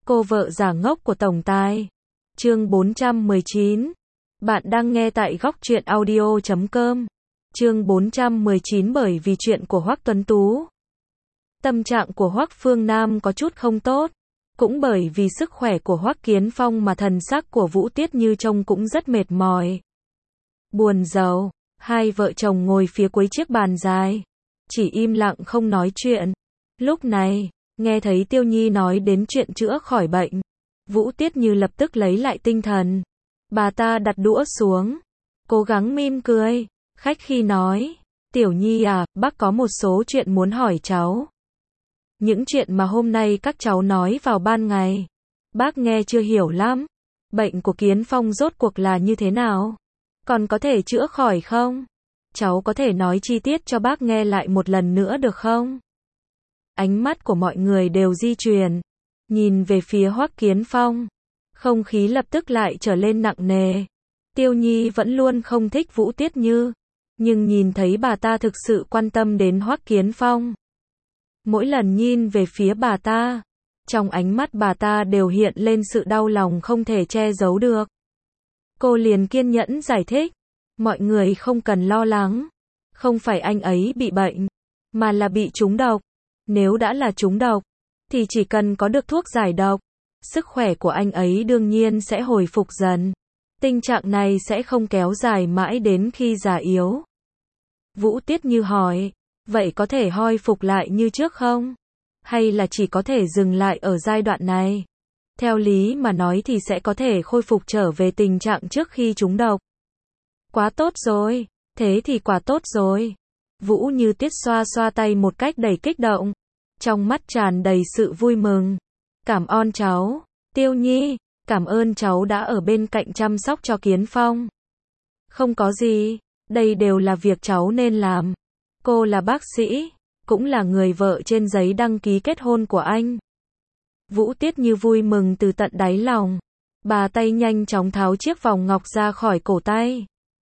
Cô vợ giả ngốc của tổng tài. Chương 419. Bạn đang nghe tại góc truyện audio.com. Chương 419 bởi vì chuyện của Hoắc Tuấn Tú. Tâm trạng của Hoắc Phương Nam có chút không tốt. Cũng bởi vì sức khỏe của Hoắc Kiến Phong mà thần sắc của Vũ Tiết Như trông cũng rất mệt mỏi. Buồn rầu, hai vợ chồng ngồi phía cuối chiếc bàn dài. Chỉ im lặng không nói chuyện. Lúc này, nghe thấy Tiêu Nhi nói đến chuyện chữa khỏi bệnh. Vũ Tiết Như lập tức lấy lại tinh thần. Bà ta đặt đũa xuống. Cố gắng mỉm cười. Khách khi nói. Tiểu Nhi à, bác có một số chuyện muốn hỏi cháu. Những chuyện mà hôm nay các cháu nói vào ban ngày. Bác nghe chưa hiểu lắm. Bệnh của Kiến Phong rốt cuộc là như thế nào? Còn có thể chữa khỏi không? Cháu có thể nói chi tiết cho bác nghe lại một lần nữa được không? Ánh mắt của mọi người đều di chuyển. Nhìn về phía Hoắc Kiến Phong. Không khí lập tức lại trở lên nặng nề. Tiêu Nhi vẫn luôn không thích Vũ Tiết Như. Nhưng nhìn thấy bà ta thực sự quan tâm đến Hoắc Kiến Phong. Mỗi lần nhìn về phía bà ta. Trong ánh mắt bà ta đều hiện lên sự đau lòng không thể che giấu được. Cô liền kiên nhẫn giải thích. Mọi người không cần lo lắng. Không phải anh ấy bị bệnh. Mà là bị trúng độc. Nếu đã là trúng độc. Thì chỉ cần có được thuốc giải độc. Sức khỏe của anh ấy đương nhiên sẽ hồi phục dần. Tình trạng này sẽ không kéo dài mãi đến khi già yếu. Vũ Tiết Như hỏi. Vậy có thể hồi phục lại như trước không? Hay là chỉ có thể dừng lại ở giai đoạn này? Theo lý mà nói thì sẽ có thể khôi phục trở về tình trạng trước khi trúng độc. Quá tốt rồi. Thế thì quá tốt rồi. Vũ Như Tiết xoa xoa tay một cách đầy kích động. Trong mắt tràn đầy sự vui mừng. Cảm ơn cháu. Tiêu Nhi, cảm ơn cháu đã ở bên cạnh chăm sóc cho Kiến Phong. Không có gì. Đây đều là việc cháu nên làm. Cô là bác sĩ. Cũng là người vợ trên giấy đăng ký kết hôn của anh. Vũ Tiết Như vui mừng từ tận đáy lòng. Bà tay nhanh chóng tháo chiếc vòng ngọc ra khỏi cổ tay.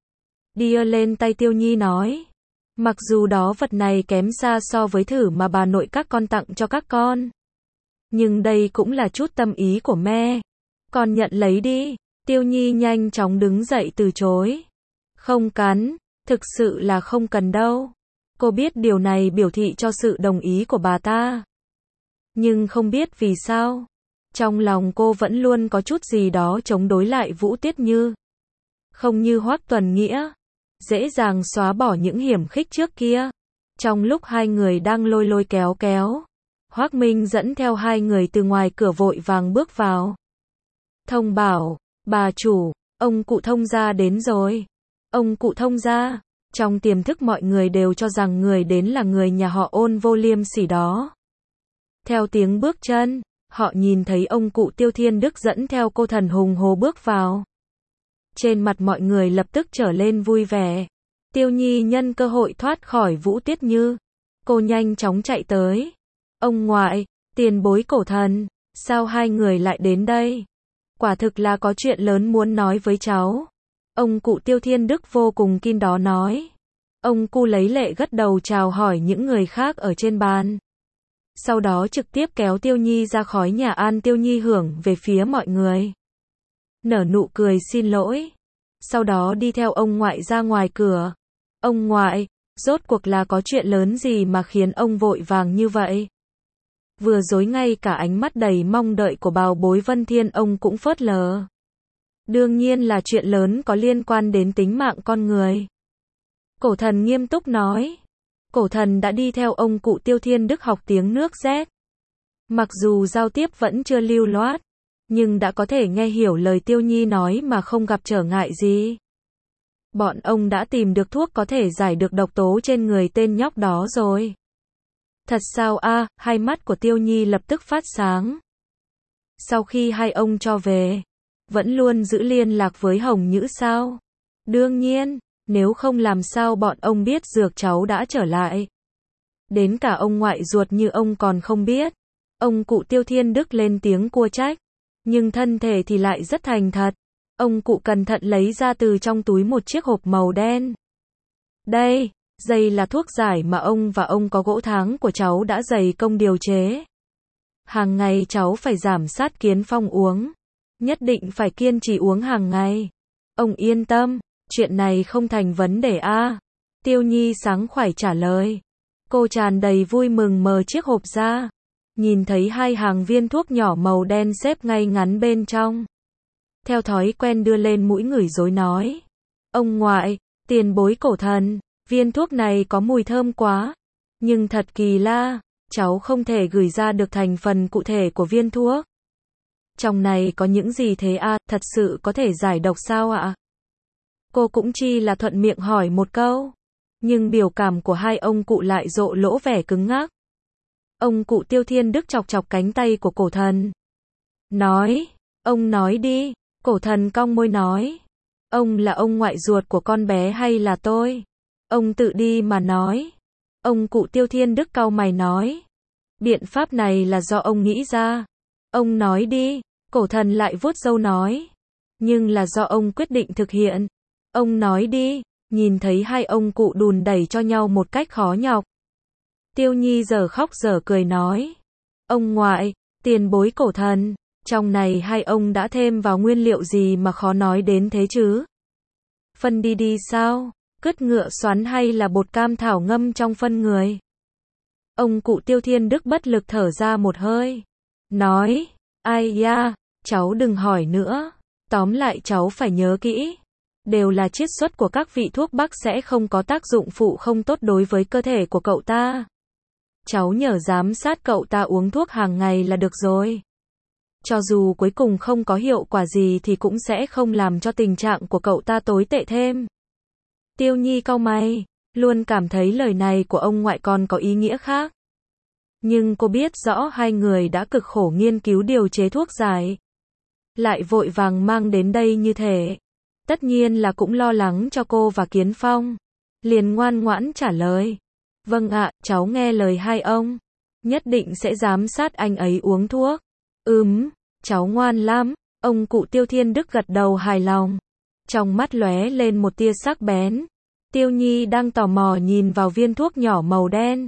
Đưa lên tay Tiêu Nhi nói. Mặc dù đó vật này kém xa so với thử mà bà nội các con tặng cho các con. Nhưng đây cũng là chút tâm ý của mẹ. Con nhận lấy đi. Tiêu Nhi nhanh chóng đứng dậy từ chối. Không cắn. Thực sự là không cần đâu. Cô biết điều này biểu thị cho sự đồng ý của bà ta. Nhưng không biết vì sao. Trong lòng cô vẫn luôn có chút gì đó chống đối lại Vũ Tiết Như. Không như Hoắc Tuần Nghĩa. Dễ dàng xóa bỏ những hiểm khích trước kia. Trong lúc hai người đang lôi lôi kéo kéo. Hoắc Minh dẫn theo hai người từ ngoài cửa vội vàng bước vào. Thông bảo, bà chủ, ông cụ thông gia đến rồi. Ông cụ thông gia. Trong tiềm thức mọi người đều cho rằng người đến là người nhà họ Ôn vô liêm sỉ đó. Theo tiếng bước chân, họ nhìn thấy ông cụ Tiêu Thiên Đức dẫn theo cô thần hùng hồ bước vào. Trên mặt mọi người lập tức trở lên vui vẻ. Tiêu Nhi nhân cơ hội thoát khỏi Vũ Tiết Như. Cô nhanh chóng chạy tới. Ông ngoại, tiền bối cổ thần, sao hai người lại đến đây? Quả thực là có chuyện lớn muốn nói với cháu. Ông cụ Tiêu Thiên Đức vô cùng kinh đó nói. Ông cụ lấy lệ gật đầu chào hỏi những người khác ở trên bàn. Sau đó trực tiếp kéo Tiêu Nhi ra khỏi nhà an Tiêu Nhi hưởng về phía mọi người. Nở nụ cười xin lỗi. Sau đó đi theo ông ngoại ra ngoài cửa. Ông ngoại, rốt cuộc là có chuyện lớn gì mà khiến ông vội vàng như vậy? Vừa rồi ngay cả ánh mắt đầy mong đợi của bảo bối Vân Thiên ông cũng phớt lờ. Đương nhiên là chuyện lớn có liên quan đến tính mạng con người. Cổ thần nghiêm túc nói. Cổ thần đã đi theo ông cụ Tiêu Thiên Đức học tiếng nước Z. Mặc dù giao tiếp vẫn chưa lưu loát, nhưng đã có thể nghe hiểu lời Tiêu Nhi nói mà không gặp trở ngại gì. Bọn ông đã tìm được thuốc có thể giải được độc tố trên người tên nhóc đó rồi. Thật sao a? Hai mắt của Tiêu Nhi lập tức phát sáng. Sau khi hai ông cho về, vẫn luôn giữ liên lạc với Hồng Nhữ sao? Đương nhiên, nếu không làm sao bọn ông biết dược cháu đã trở lại. Đến cả ông ngoại ruột như ông còn không biết. Ông cụ Tiêu Thiên Đức lên tiếng cua trách. Nhưng thân thể thì lại rất thành thật. Ông cụ cẩn thận lấy ra từ trong túi một chiếc hộp màu đen. Đây, đây là thuốc giải mà ông và ông có gỗ tháng của cháu đã dày công điều chế. Hàng ngày cháu phải giảm sát Kiến Phong uống. Nhất định phải kiên trì uống hàng ngày. Ông yên tâm, chuyện này không thành vấn đề a. Tiêu Nhi sáng khoải trả lời. Cô tràn đầy vui mừng mở chiếc hộp ra. Nhìn thấy 2 hàng viên thuốc nhỏ màu đen xếp ngay ngắn bên trong. Theo thói quen đưa lên mũi ngửi rồi nói. Ông ngoại, tiền bối cổ thần, viên thuốc này có mùi thơm quá. Nhưng thật kỳ lạ, cháu không thể gửi ra được thành phần cụ thể của viên thuốc. Trong này có những gì thế à, thật sự có thể giải độc sao ạ? Cô cũng chỉ là thuận miệng hỏi một câu. Nhưng biểu cảm của 2 ông cụ lại rộ lỗ vẻ cứng ngắc. Ông cụ Tiêu Thiên Đức chọc chọc cánh tay của cổ thần. Nói, ông nói đi, cổ thần cong môi nói. Ông là ông ngoại ruột của con bé hay là tôi? Ông tự đi mà nói. Ông cụ Tiêu Thiên Đức cau mày nói. Biện pháp này là do ông nghĩ ra. Ông nói đi, cổ thần lại vuốt râu nói. Nhưng là do ông quyết định thực hiện. Ông nói đi, nhìn thấy 2 ông cụ đùn đẩy cho nhau một cách khó nhọc. Tiêu Nhi giờ khóc giờ cười nói. Ông ngoại, tiền bối cổ thần, trong này 2 ông đã thêm vào nguyên liệu gì mà khó nói đến thế chứ? Phân đi đi sao? Cứt ngựa xoắn hay là bột cam thảo ngâm trong phân người? Ông cụ Tiêu Thiên Đức bất lực thở ra một hơi. Nói, ai da, cháu đừng hỏi nữa. Tóm lại cháu phải nhớ kỹ. Đều là chiết xuất của các vị thuốc bắc sẽ không có tác dụng phụ không tốt đối với cơ thể của cậu ta. Cháu nhờ giám sát cậu ta uống thuốc hàng ngày là được rồi. Cho dù cuối cùng không có hiệu quả gì thì cũng sẽ không làm cho tình trạng của cậu ta tồi tệ thêm. Tiêu Nhi cau mày, luôn cảm thấy lời này của ông ngoại còn có ý nghĩa khác. Nhưng cô biết rõ 2 người đã cực khổ nghiên cứu điều chế thuốc giải. Lại vội vàng mang đến đây như thế. Tất nhiên là cũng lo lắng cho cô và Kiến Phong. Liền ngoan ngoãn trả lời. Vâng ạ, cháu nghe lời 2 ông. Nhất định sẽ giám sát anh ấy uống thuốc. Cháu ngoan lắm. Ông cụ Tiêu Thiên Đức gật đầu hài lòng. Trong mắt lóe lên một tia sắc bén. Tiêu Nhi đang tò mò nhìn vào viên thuốc nhỏ màu đen.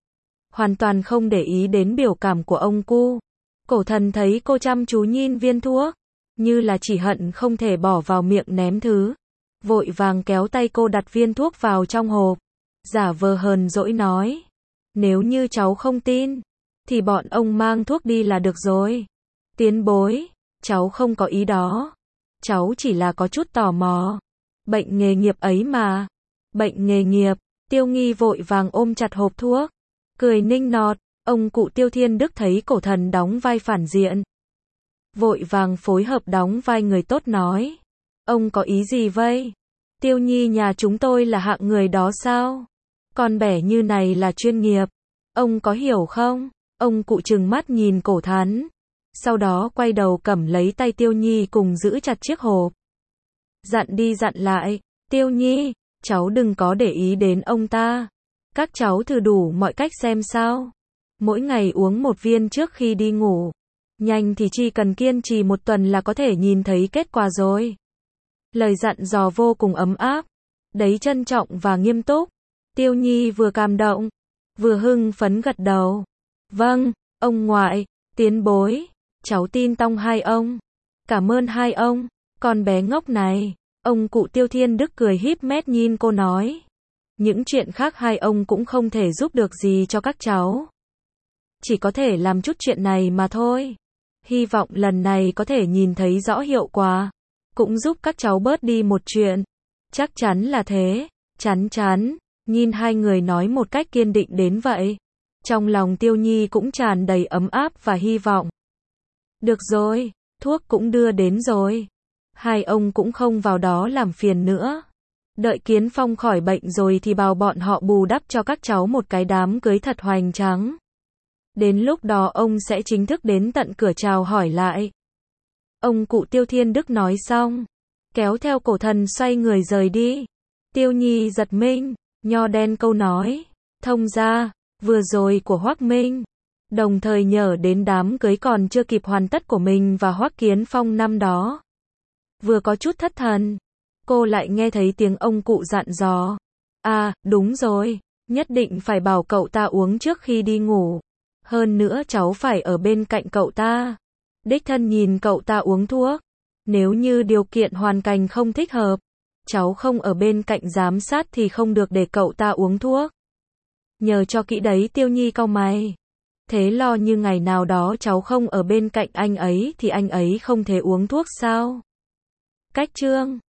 Hoàn toàn không để ý đến biểu cảm của ông cu. Cổ thần thấy cô chăm chú nhìn viên thuốc. Như là chỉ hận không thể bỏ vào miệng ném thứ. Vội vàng kéo tay cô đặt viên thuốc vào trong hộp. Giả vờ hờn dỗi nói. Nếu như cháu không tin, thì bọn ông mang thuốc đi là được rồi. Tiến bối, cháu không có ý đó. Cháu chỉ là có chút tò mò. Bệnh nghề nghiệp ấy mà. Bệnh nghề nghiệp, Tiêu Nghi vội vàng ôm chặt hộp thuốc. Cười nịnh nọt, ông cụ Tiêu Thiên Đức thấy cổ thần đóng vai phản diện. Vội vàng phối hợp đóng vai người tốt nói. Ông có ý gì vậy? Tiêu Nhi nhà chúng tôi là hạng người đó sao? Con bẻ như này là chuyên nghiệp. Ông có hiểu không? Ông cụ trừng mắt nhìn cổ thần. Sau đó quay đầu cầm lấy tay Tiêu Nhi cùng giữ chặt chiếc hộp. Dặn đi dặn lại. Tiêu Nhi, cháu đừng có để ý đến ông ta. Các cháu thử đủ mọi cách xem sao. Mỗi ngày uống 1 viên trước khi đi ngủ. Nhanh thì chỉ cần kiên trì 1 tuần là có thể nhìn thấy kết quả rồi. Lời dặn dò vô cùng ấm áp. Đấy trân trọng và nghiêm túc. Tiêu Nhi vừa cảm động, vừa hưng phấn gật đầu. Vâng, ông ngoại, tiến bối, cháu tin tong 2 ông. Cảm ơn 2 ông, con bé ngốc này. Ông cụ Tiêu Thiên Đức cười híp mét nhìn cô nói. Những chuyện khác 2 ông cũng không thể giúp được gì cho các cháu. Chỉ có thể làm chút chuyện này mà thôi. Hy vọng lần này có thể nhìn thấy rõ hiệu quả. Cũng giúp các cháu bớt đi một chuyện. Chắc chắn là thế, chắn chắn. Nhìn 2 người nói một cách kiên định đến vậy. Trong lòng Tiêu Nhi cũng tràn đầy ấm áp và hy vọng. Được rồi, thuốc cũng đưa đến rồi. 2 ông cũng không vào đó làm phiền nữa. Đợi Kiến Phong khỏi bệnh rồi thì bảo bọn họ bù đắp cho các cháu một cái đám cưới thật hoành tráng. Đến lúc đó ông sẽ chính thức đến tận cửa chào hỏi lại. Ông cụ Tiêu Thiên Đức nói xong, kéo theo cổ thần xoay người rời đi. Tiêu Nhi giật mình, nho đen câu nói, thông ra, vừa rồi của Hoắc Minh. Đồng thời nhớ đến đám cưới còn chưa kịp hoàn tất của mình và Hoắc Kiến Phong năm đó. Vừa có chút thất thần, cô lại nghe thấy tiếng ông cụ dặn dò. À, đúng rồi, nhất định phải bảo cậu ta uống trước khi đi ngủ. Hơn nữa cháu phải ở bên cạnh cậu ta. Đích thân nhìn cậu ta uống thuốc. Nếu như điều kiện hoàn cảnh không thích hợp, cháu không ở bên cạnh giám sát thì không được để cậu ta uống thuốc. Nhờ cho kỹ đấy. Tiêu Nhi cau mày. Thế lo như ngày nào đó cháu không ở bên cạnh anh ấy thì anh ấy không thể uống thuốc sao? Cách chương